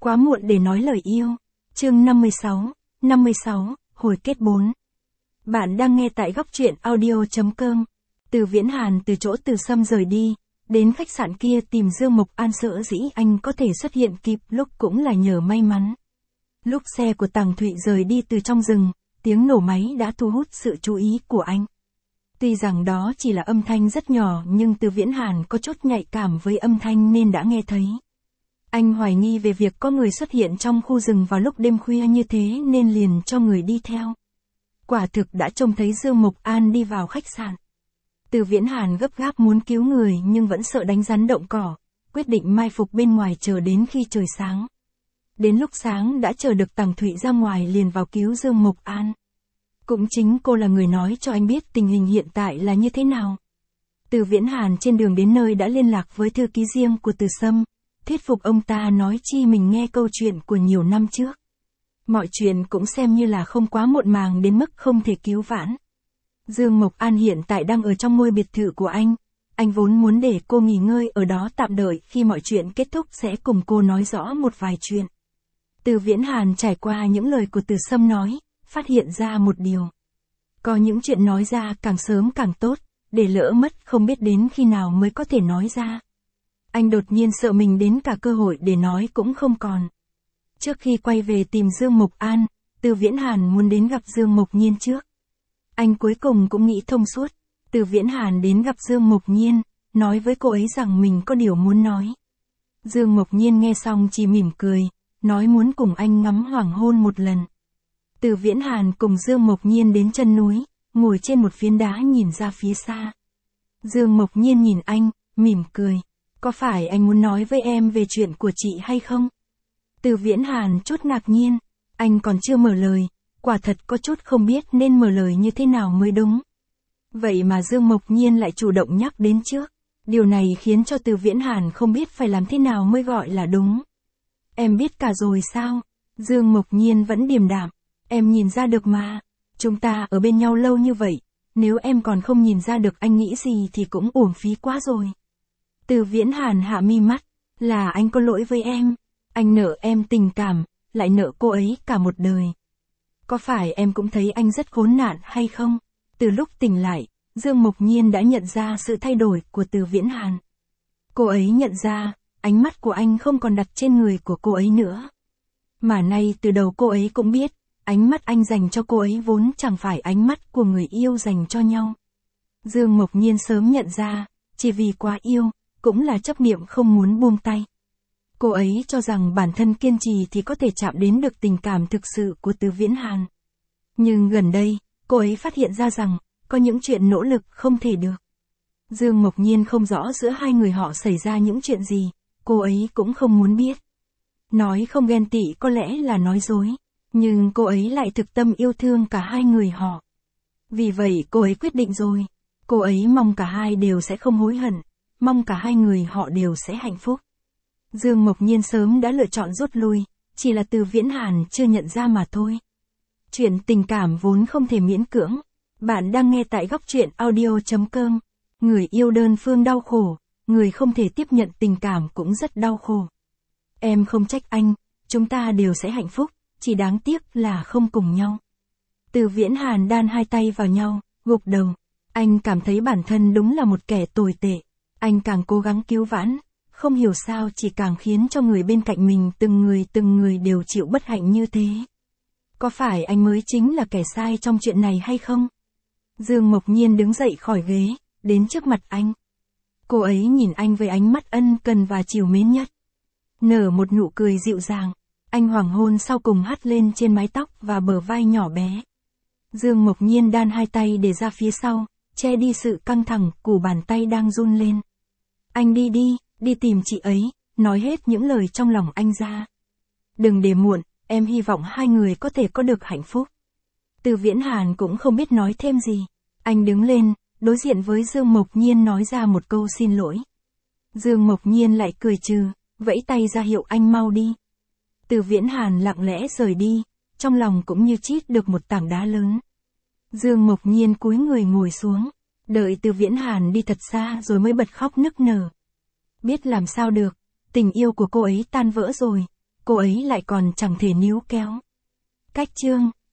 Quá muộn để nói lời yêu. Chương 56, hồi kết 4. Bạn đang nghe tại góc truyện audio.com. Từ Viễn Hàn từ chỗ Từ Sâm rời đi, đến khách sạn kia tìm Dương Mộc An, sợ dĩ anh có thể xuất hiện kịp lúc cũng là nhờ may mắn. Lúc xe của Tằng Thụy rời đi từ trong rừng, tiếng nổ máy đã thu hút sự chú ý của anh. Tuy rằng đó chỉ là âm thanh rất nhỏ nhưng Từ Viễn Hàn có chút nhạy cảm với âm thanh nên đã nghe thấy. Anh hoài nghi về việc có người xuất hiện trong khu rừng vào lúc đêm khuya như thế nên liền cho người đi theo. Quả thực đã trông thấy Dương Mộc An đi vào khách sạn. Từ Viễn Hàn gấp gáp muốn cứu người nhưng vẫn sợ đánh rắn động cỏ, quyết định mai phục bên ngoài chờ đến khi trời sáng. Đến lúc sáng đã chờ được Tằng Thụy ra ngoài liền vào cứu Dương Mộc An. Cũng chính cô là người nói cho anh biết tình hình hiện tại là như thế nào. Từ Viễn Hàn trên đường đến nơi đã liên lạc với thư ký riêng của Từ Sâm, thuyết phục ông ta nói chi mình nghe câu chuyện của nhiều năm trước. Mọi chuyện cũng xem như là không quá muộn màng đến mức không thể cứu vãn. Dương Mộc An hiện tại đang ở trong ngôi biệt thự của anh vốn muốn để cô nghỉ ngơi ở đó tạm đợi khi mọi chuyện kết thúc sẽ cùng cô nói rõ một vài chuyện. Từ Viễn Hàn trải qua những lời của Từ Sâm nói, phát hiện ra một điều. Có những chuyện nói ra càng sớm càng tốt, để lỡ mất không biết đến khi nào mới có thể nói ra. Anh đột nhiên sợ mình đến cả cơ hội để nói cũng không còn. Trước khi quay về tìm Dương Mộc An, Từ Viễn Hàn muốn đến gặp Dương Mộc Nhiên trước. Anh cuối cùng cũng nghĩ thông suốt. Từ Viễn Hàn đến gặp Dương Mộc Nhiên, nói với cô ấy rằng mình có điều muốn nói. Dương Mộc Nhiên nghe xong chỉ mỉm cười, nói muốn cùng anh ngắm hoàng hôn một lần. Từ Viễn Hàn cùng Dương Mộc Nhiên đến chân núi, ngồi trên một phiến đá nhìn ra phía xa. Dương Mộc Nhiên nhìn anh, mỉm cười. Có phải anh muốn nói với em về chuyện của chị hay không? Từ Viễn Hàn chút ngạc nhiên, anh còn chưa mở lời, quả thật có chút không biết nên mở lời như thế nào mới đúng. Vậy mà Dương Mộc Nhiên lại chủ động nhắc đến trước. Điều này khiến cho Từ Viễn Hàn không biết phải làm thế nào mới gọi là đúng. Em biết cả rồi sao? Dương Mộc Nhiên vẫn điềm đạm. Em nhìn ra được mà. Chúng ta ở bên nhau lâu như vậy, nếu em còn không nhìn ra được anh nghĩ gì thì cũng uổng phí quá rồi. Từ Viễn Hàn hạ mi mắt, là anh có lỗi với em. Anh nợ em tình cảm, lại nợ cô ấy cả một đời. Có phải em cũng thấy anh rất khốn nạn hay không? Từ lúc tỉnh lại, Dương Mộc Nhiên đã nhận ra sự thay đổi của Từ Viễn Hàn. Cô ấy nhận ra, ánh mắt của anh không còn đặt trên người của cô ấy nữa. Mà nay từ đầu cô ấy cũng biết, ánh mắt anh dành cho cô ấy vốn chẳng phải ánh mắt của người yêu dành cho nhau. Dương Mộc Nhiên sớm nhận ra, chỉ vì quá yêu, cũng là chấp niệm không muốn buông tay. Cô ấy cho rằng bản thân kiên trì thì có thể chạm đến được tình cảm thực sự của Từ Viễn Hàn. Nhưng gần đây, cô ấy phát hiện ra rằng, có những chuyện nỗ lực không thể được. Dương Mộc Nhiên không rõ giữa hai người họ xảy ra những chuyện gì, cô ấy cũng không muốn biết. Nói không ghen tị có lẽ là nói dối, nhưng cô ấy lại thực tâm yêu thương cả hai người họ. Vì vậy cô ấy quyết định rồi, cô ấy mong cả hai đều sẽ không hối hận, mong cả hai người họ đều sẽ hạnh phúc. Dương Mộc Nhiên sớm đã lựa chọn rút lui, chỉ là Từ Viễn Hàn chưa nhận ra mà thôi. Chuyện tình cảm vốn không thể miễn cưỡng. Bạn đang nghe tại góc truyện audio.com. Người yêu đơn phương đau khổ, người không thể tiếp nhận tình cảm cũng rất đau khổ. Em không trách anh, chúng ta đều sẽ hạnh phúc, chỉ đáng tiếc là không cùng nhau. Từ Viễn Hàn đan hai tay vào nhau, gục đầu. Anh cảm thấy bản thân đúng là một kẻ tồi tệ. Anh càng cố gắng cứu vãn, không hiểu sao chỉ càng khiến cho người bên cạnh mình từng người đều chịu bất hạnh như thế. Có phải anh mới chính là kẻ sai trong chuyện này hay không? Dương Mộc Nhiên đứng dậy khỏi ghế, đến trước mặt anh. Cô ấy nhìn anh với ánh mắt ân cần và trìu mến nhất. Nở một nụ cười dịu dàng, anh hoàng hôn sau cùng hắt lên trên mái tóc và bờ vai nhỏ bé. Dương Mộc Nhiên đan hai tay để ra phía sau, che đi sự căng thẳng của bàn tay đang run lên. Anh đi tìm chị ấy, nói hết những lời trong lòng anh ra. Đừng để muộn, em hy vọng hai người có thể có được hạnh phúc. Từ Viễn Hàn cũng không biết nói thêm gì. Anh đứng lên, đối diện với Dương Mộc Nhiên nói ra một câu xin lỗi. Dương Mộc Nhiên lại cười trừ, vẫy tay ra hiệu anh mau đi. Từ Viễn Hàn lặng lẽ rời đi, trong lòng cũng như trít được một tảng đá lớn. Dương Mộc Nhiên cúi người ngồi xuống, đợi Từ Viễn Hàn đi thật xa rồi mới bật khóc nức nở. Biết làm sao được, tình yêu của cô ấy tan vỡ rồi, cô ấy lại còn chẳng thể níu kéo. Cách chương